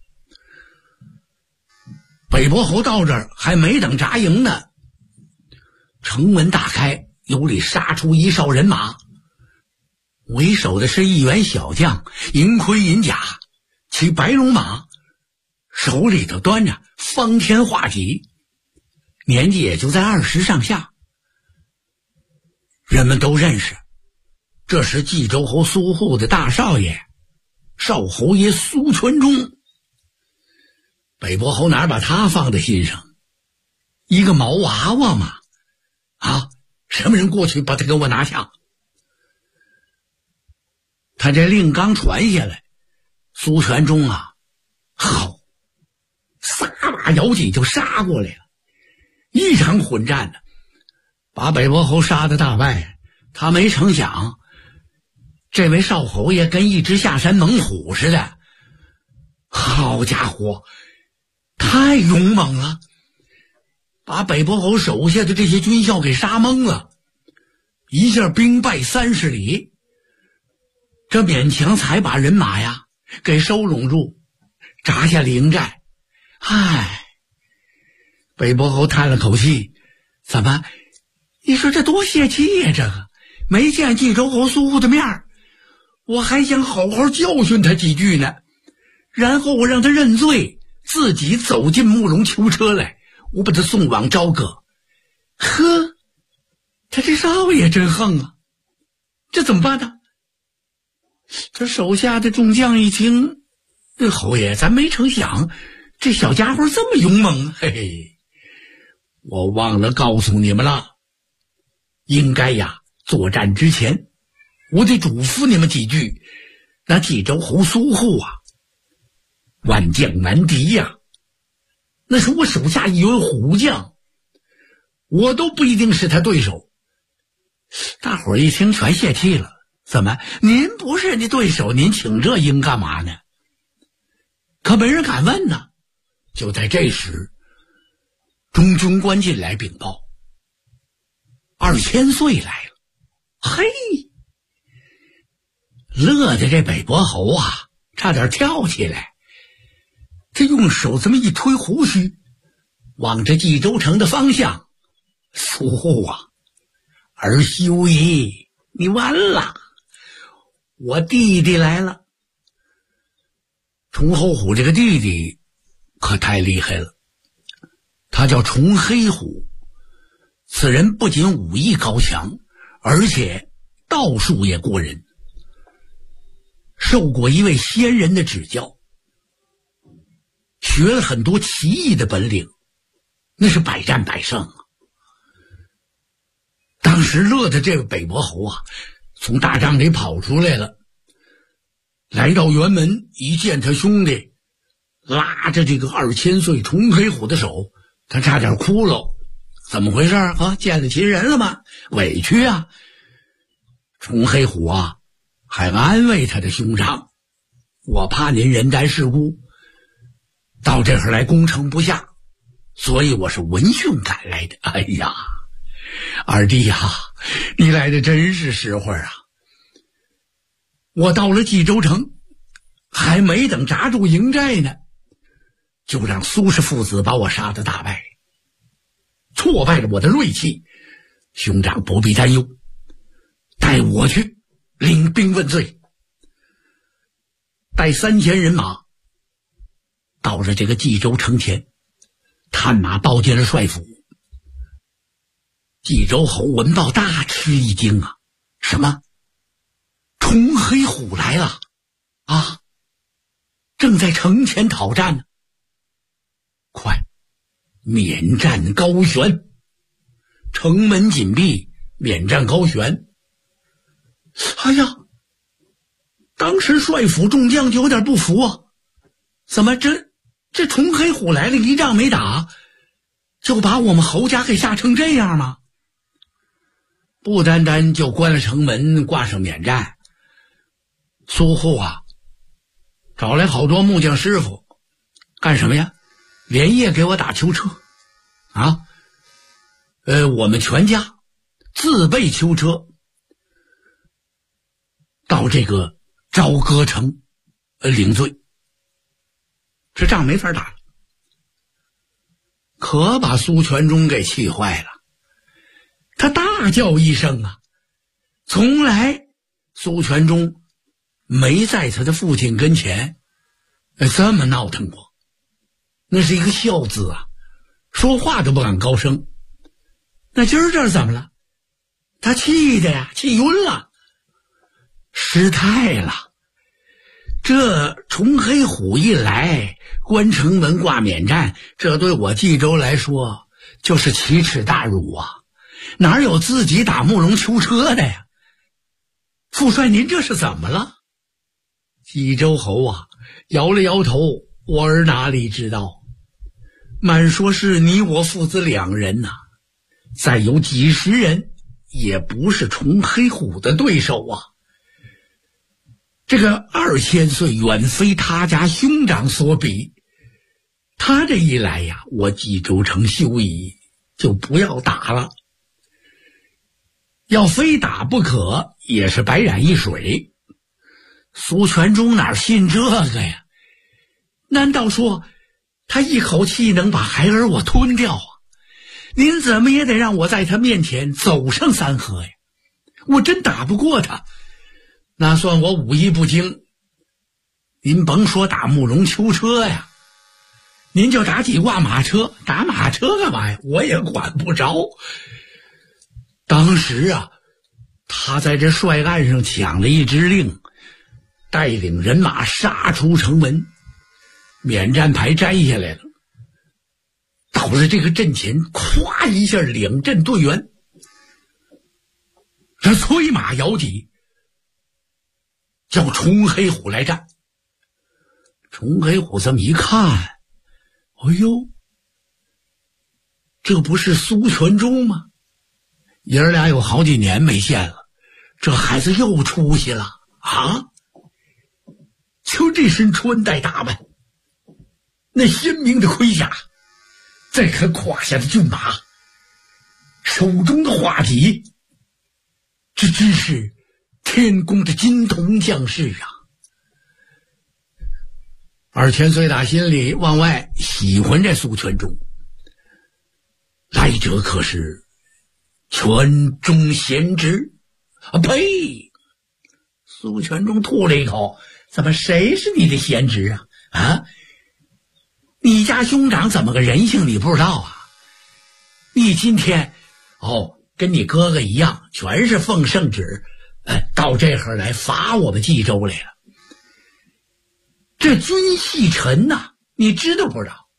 北伯侯到这儿还没等扎营呢，城门大开，由里杀出一哨人马，为首的是一员小将，银盔银甲，骑白龙马，手里头端着方天画戟，年纪也就在20上下。人们都认识，这是冀州侯苏护的大少爷，少侯爷苏全忠。北伯侯哪把他放在心上？一个毛娃娃嘛！啊，什么人过去把他给我拿下？他这令刚传下来，苏全忠啊，好，撒把摇戟就杀过来了，一场混战呢，把北伯侯杀得大败。他没成想，这位少侯爷跟一只下山猛虎似的，好家伙，太勇猛了，把北伯侯手下的这些军校给杀懵了，一下兵败30里，这勉强才把人马呀给收拢住，扎下了营寨。唉，北伯侯叹了口气，怎么，你说这多泄气呀，这个没见冀州侯苏护的面，我还想好好教训他几句呢，然后我让他认罪，自己走进慕容囚车来，我把他送往朝歌。呵，他这少爷真横啊，这怎么办呢？这手下的众将一听，侯爷，咱没成想这小家伙这么勇猛，嘿嘿，我忘了告诉你们了，应该呀，作战之前我得嘱咐你们几句，那冀州侯苏护啊，万将难敌呀，那是我手下一员虎将，我都不一定是他对手。大伙儿一听全泄气了，怎么，您不是你对手，您请这鹰干嘛呢？可没人敢问呢。就在这时，中军官进来禀报，2000岁来了。嘿，乐的这北伯侯啊差点跳起来，他用手这么一推胡须，往着冀州城的方向，苏护啊，儿媳爷，你完了，我弟弟来了。崇侯虎这个弟弟可太厉害了，他叫崇黑虎，此人不仅武艺高强，而且道术也过人，受过一位仙人的指教，学了很多奇异的本领，那是百战百胜啊。当时乐的这个北伯侯啊，从大帐里跑出来了，来到辕门，一见他兄弟，拉着这个2000岁崇黑虎的手，他差点哭了。怎么回事啊？见了亲人了吗？委屈啊。崇黑虎啊，还安慰他的兄长，我怕您人单势孤，到这儿来攻城不下，所以我是闻讯赶来的。哎呀，二弟呀，你来的真是时候啊！我到了冀州城，还没等扎住营寨呢，就让苏氏父子把我杀得大败，挫败了我的锐气。兄长不必担忧，带我去领兵问罪。带3000人马到了这个冀州城前，探马报进了帅府。冀州侯闻报大吃一惊啊！什么？崇黑虎来了啊！正在城前讨战呢。快，免战高悬！城门紧闭，免战高悬。 哎呀，当时帅府众将就有点不服啊，怎么这崇黑虎来了，一仗没打，就把我们侯家给吓成这样吗？不单单就关了城门，挂上免战，苏护啊找来好多木匠师傅，干什么呀？连夜给我打囚车啊！我们全家自备囚车到这个朝歌城领罪。这仗没法打了，可把苏全忠给气坏了。他大叫一声啊！从来苏全忠没在他的父亲跟前这么闹腾过，那是一个孝子啊，说话都不敢高声。那今儿这是怎么了？他气的呀，气晕了，失态了。这崇黑虎一来，关城门挂免战，这对我冀州来说就是奇耻大辱啊！哪有自己打木龙囚车的呀？父帅您这是怎么了？冀州侯啊摇了摇头，我儿哪里知道，满说是你我父子两人呐，再有几十人也不是崇黑虎的对手啊。这个2000岁远非他家兄长所比，他这一来呀，我冀州城休矣，就不要打了。要非打不可，也是白染一水。苏全忠哪信这个呀？难道说他一口气能把孩儿我吞掉啊？您怎么也得让我在他面前走上3合呀！我真打不过他，那算我武艺不精。您甭说打木龙囚车呀，您就打几挂马车，打马车干嘛呀？我也管不着。当时啊，他在这帅案上抢了一支令，带领人马杀出城门，免战牌摘下来了，到了这个阵前，咵一下两阵队员，这催马摇旗，叫崇黑虎来战。崇黑虎这么一看，哎呦，这不是苏全忠吗？爷儿俩有好几年没见了，这孩子又出息了啊！就这身穿戴打扮，那鲜明的盔甲，再看胯下的骏马，手中的画戟，这真是天宫的金铜将士啊！2000岁打心里往外喜欢这苏全忠，来者可是全忠贤侄啊！呸！苏全忠吐了一口，怎么谁是你的贤侄啊？啊！你家兄长怎么个人性你不知道啊？你今天跟你哥哥一样，全是奉圣旨，到这会儿来罚我们冀州来了。这军系臣呐，你知道不知道？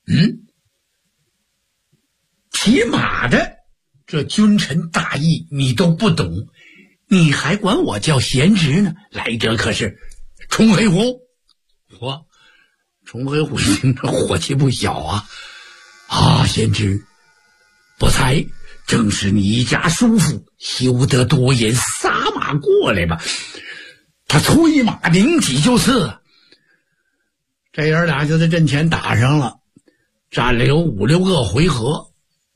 骑马的这君臣大义你都不懂，你还管我叫贤侄呢？来者可是崇黑虎。崇黑虎听着火气不小啊！啊，贤侄，不才正是你家叔父，休得多言，撒马过来吧！他催马领戟就刺。这爷俩就在阵前打上了，战了有5、6个回合。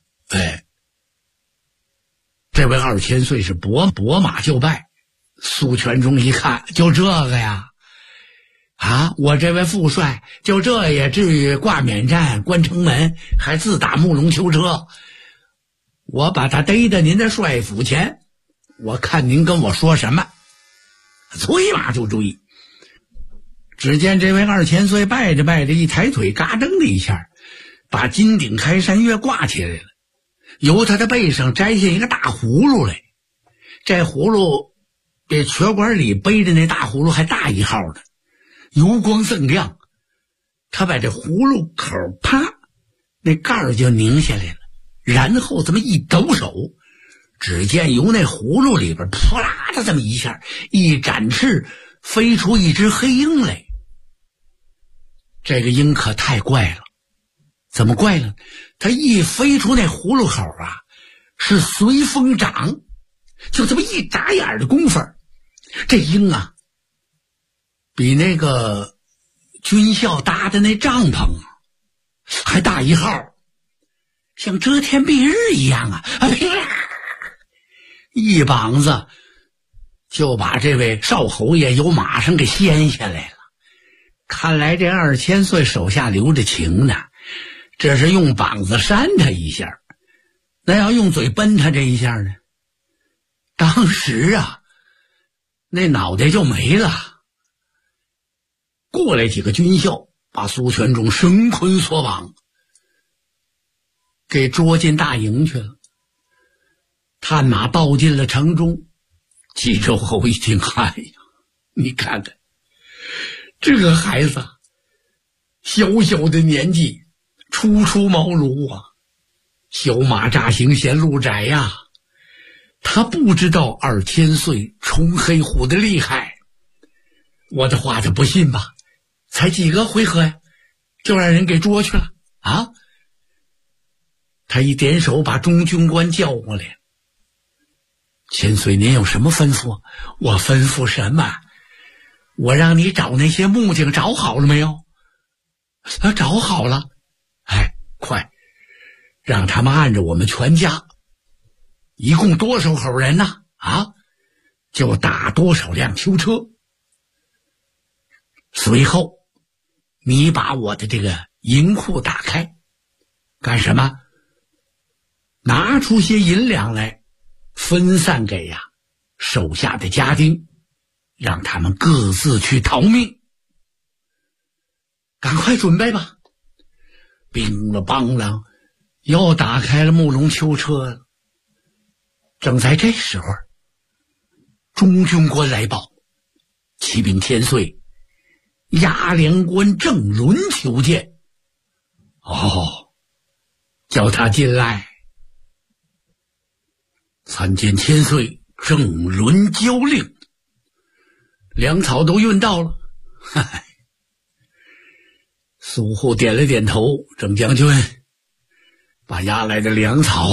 这位2000岁是拨马就败。苏全忠一看，就这个呀，啊，我这位父帅就这也至于挂免战、关城门，还自打木龙囚车？我把他逮到您的帅府前，我看您跟我说什么？催马就追。只见这位2000岁拜着拜着，一抬腿，嘎噔的一下，把金顶开山月挂起来了，由他的背上摘下一个大葫芦来。这葫芦比瘸管里背着那大葫芦还大一号的，油光锃亮。他把这葫芦口啪，那盖儿就拧下来了，然后这么一抖手， 只见由那葫芦里边扑啦的这么一下，一展翅飞出一只黑鹰来。这个鹰可太怪了，怎么怪了？它一飞出那葫芦口啊，是随风长，就这么一眨眼的功夫，这鹰啊比那个军校搭的那帐篷还大一号，像遮天蔽日一样啊！一膀子就把这位少侯爷由马上给掀下来了。看来这2000岁手下留着情呢，这是用膀子扇他一下，那要用嘴奔他这一下呢，当时啊那脑袋就没了。过来几个军校，把苏全忠绳捆索绑，给捉进大营去了。探马报进了城中，冀州侯一听，哎呀，你看看这个孩子小小的年纪初出茅庐啊，小马扎行嫌路窄呀，他不知道2000岁冲黑虎的厉害。我的话他不信吧？才几个回合呀，就让人给捉去了啊！他一点手把中军官叫过来，千岁您有什么吩咐？我吩咐什么？我让你找那些木匠找好了没有？找好了。哎，快让他们按着我们全家一共多少口人呢？啊，就打多少辆囚车。随后你把我的这个银库打开，干什么？拿出些银两来，分散给手下的家丁，让他们各自去逃命。赶快准备吧！乒了乓啷，又打开了木龙囚车了。正在这时候，中军官来报，启禀千岁，押粮官郑伦求见。哦，叫他进来。参见千岁，郑伦交令。粮草都运到了。嗨，苏护点了点头，郑将军，把押来的粮草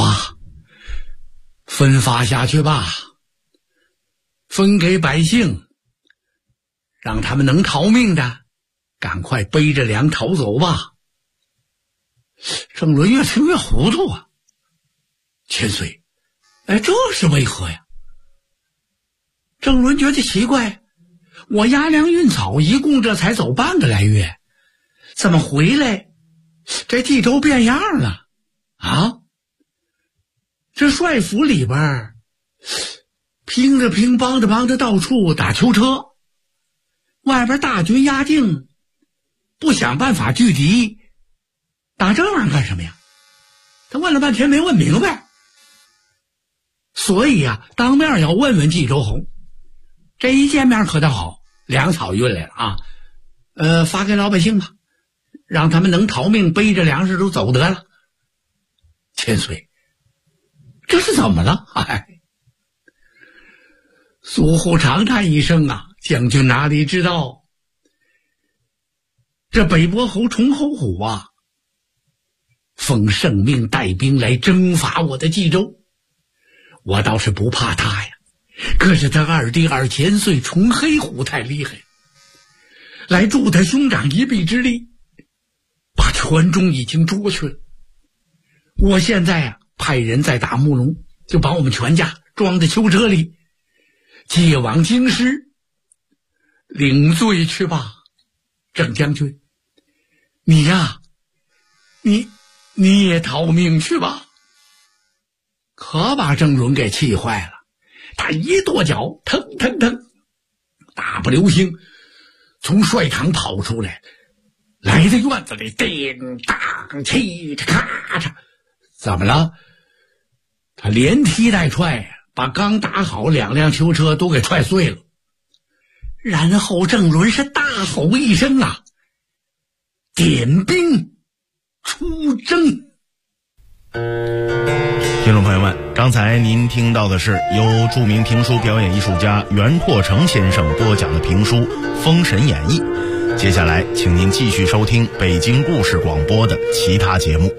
分发下去吧，分给百姓，让他们能逃命的赶快背着粮逃走吧。郑伦越听越糊涂啊，千岁，这是为何呀？郑伦觉得奇怪，我押粮运草一共这才走半个来月，怎么回来这冀州变样了啊？这帅府里边拼着拼，帮着到处打囚车，外边大军压境，不想办法拒敌，打这玩意儿干什么呀？他问了半天没问明白，所以当面要问问冀州侯。这一见面可倒好，粮草运来了发给老百姓吧，让他们能逃命，背着粮食都走得了。千岁，这是怎么了？苏护长叹一声将军哪里知道，这北伯侯崇侯虎奉圣命带兵来征伐我的冀州，我倒是不怕他呀，可是他二弟2000岁崇黑虎太厉害，来助他兄长一臂之力，把全忠已经捉去了。我现在派人在打木龙，就把我们全家装在囚车里，接往京师领罪去吧。郑将军，你你也逃命去吧。可把郑伦给气坏了，他一跺脚，腾腾腾，大步流星从帅堂跑出来，来到院子里，叮当气嚓咔嚓，怎么了？他连踢带踹，把刚打好2辆囚车都给踹碎了。然后郑伦是大吼一声点兵出征。 听众朋友们， 刚才您听到的是由著名评书表演艺术家袁拓成先生播讲的评书《封神演义》。接下来请您继续收听北京故事广播的其他节目。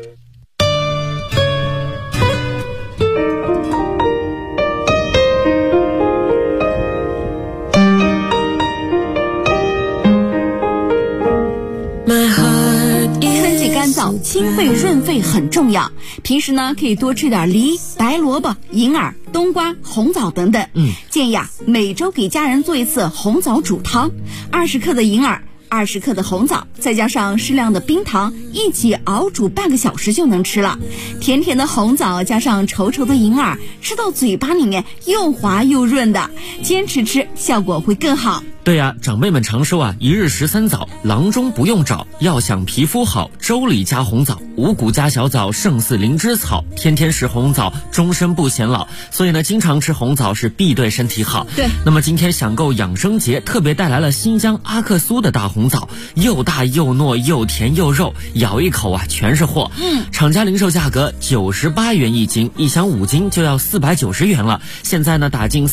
清肺润肺很重要，平时呢可以多吃点梨、白萝卜、银耳、冬瓜、红枣等等。建议每周给家人做一次红枣煮汤，20克的银耳，20克的红枣，再加上适量的冰糖，一起熬煮半个小时就能吃了。甜甜的红枣加上稠稠的银耳，吃到嘴巴里面又滑又润的，坚持吃效果会更好。 对呀，长辈们常说一日13枣，郎中不用找，要想皮肤好，粥里加红枣，五谷加小枣，胜似灵芝草，天天食红枣，终身不显老。所以呢，经常吃红枣是必对身体好。 对。 那么今天享购养生节特别带来了新疆阿克苏的大红枣，又大又糯又甜又肉，咬一口全是货。厂家零售价格98元一斤，一箱5斤就要490元了。现在呢，打进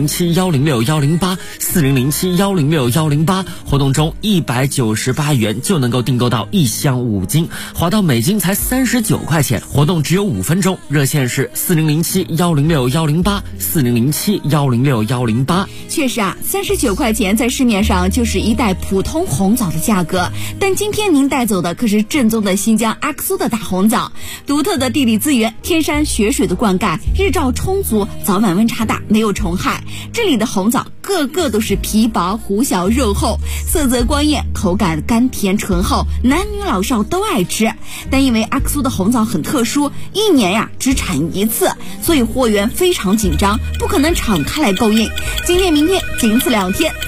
4007-106-108，4007-106-108，活动中198元就能够订购到一箱5斤，划到每斤才39块钱。活动只有5分钟，热线是4007-106-108，4007-106-108。 确实39块钱在市面上就是一袋普通红枣的价格，但今天您带走的可是正宗的新疆阿克苏的大红枣，独特的地理资源，天山雪水的灌溉，日照充足，早晚温差大，没有虫害。这里的红枣个个都是皮薄核小肉厚，色泽光艳，口感甘甜醇厚，男女老少都爱吃。但因为阿克苏的红枣很特殊，一年只产一次，所以货源非常紧张，不可能敞开来供应。今天明天仅此2天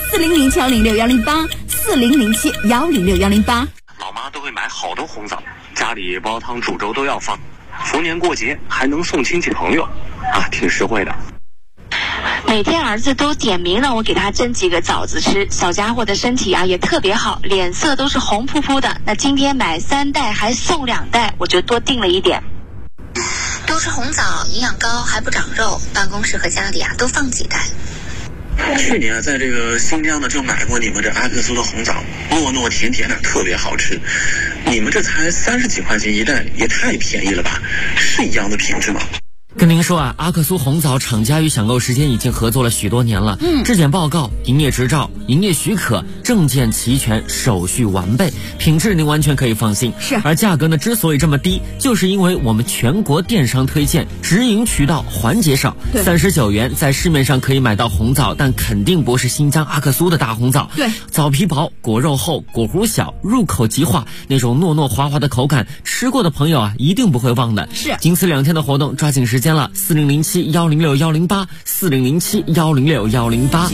，4007-106-108，4007-106-108。 老妈都会买好多红枣，家里煲汤煮粥都要放，逢年过节还能送亲戚朋友挺实惠的。 每天儿子都点名让我给他蒸几个枣子吃，小家伙的身体也特别好，脸色都是红扑扑的。那今天买3袋还送2袋，我就多订了一点。 多吃红枣营养高还不长肉，办公室和家里都放几袋。 去年在这个新疆呢就买过你们这阿克苏的红枣，糯糯甜甜的，特别好吃。你们这才30几块钱一袋，也太便宜了吧？是一样的品质吗？ 跟您说阿克苏红枣厂家与享购时间已经合作了许多年了，质检报告、营业执照、营业许可、证件齐全，手续完备，品质您完全可以放心。 是。 而价格呢之所以这么低，就是因为我们全国电商推荐，直营渠道环节少。39元在市面上可以买到红枣，但肯定不是新疆阿克苏的大红枣。 对。 枣皮薄，果肉厚，果核小，入口即化，那种糯糯滑滑的口感，吃过的朋友一定不会忘的。 是。 仅此2天的活动，抓紧时间了，4007-106-108， 4007-106-108。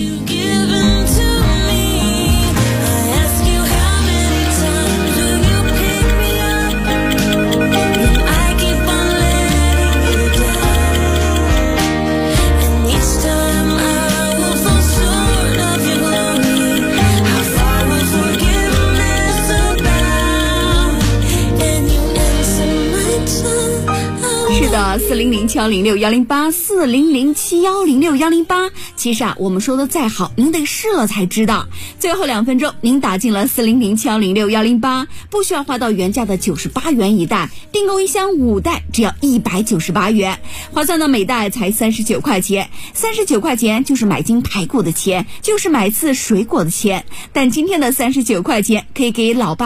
4007-106-108， 4007-106-108。其实我们说的再好，您得试了才知道。最后2分钟，您打进了4007-106-108，不需要花到原价的98元一袋，订购一箱5袋只要198元，划算的每袋才39块钱。39块钱就是买斤排骨的钱，就是买次水果的钱。但今天的39块钱可以给老爸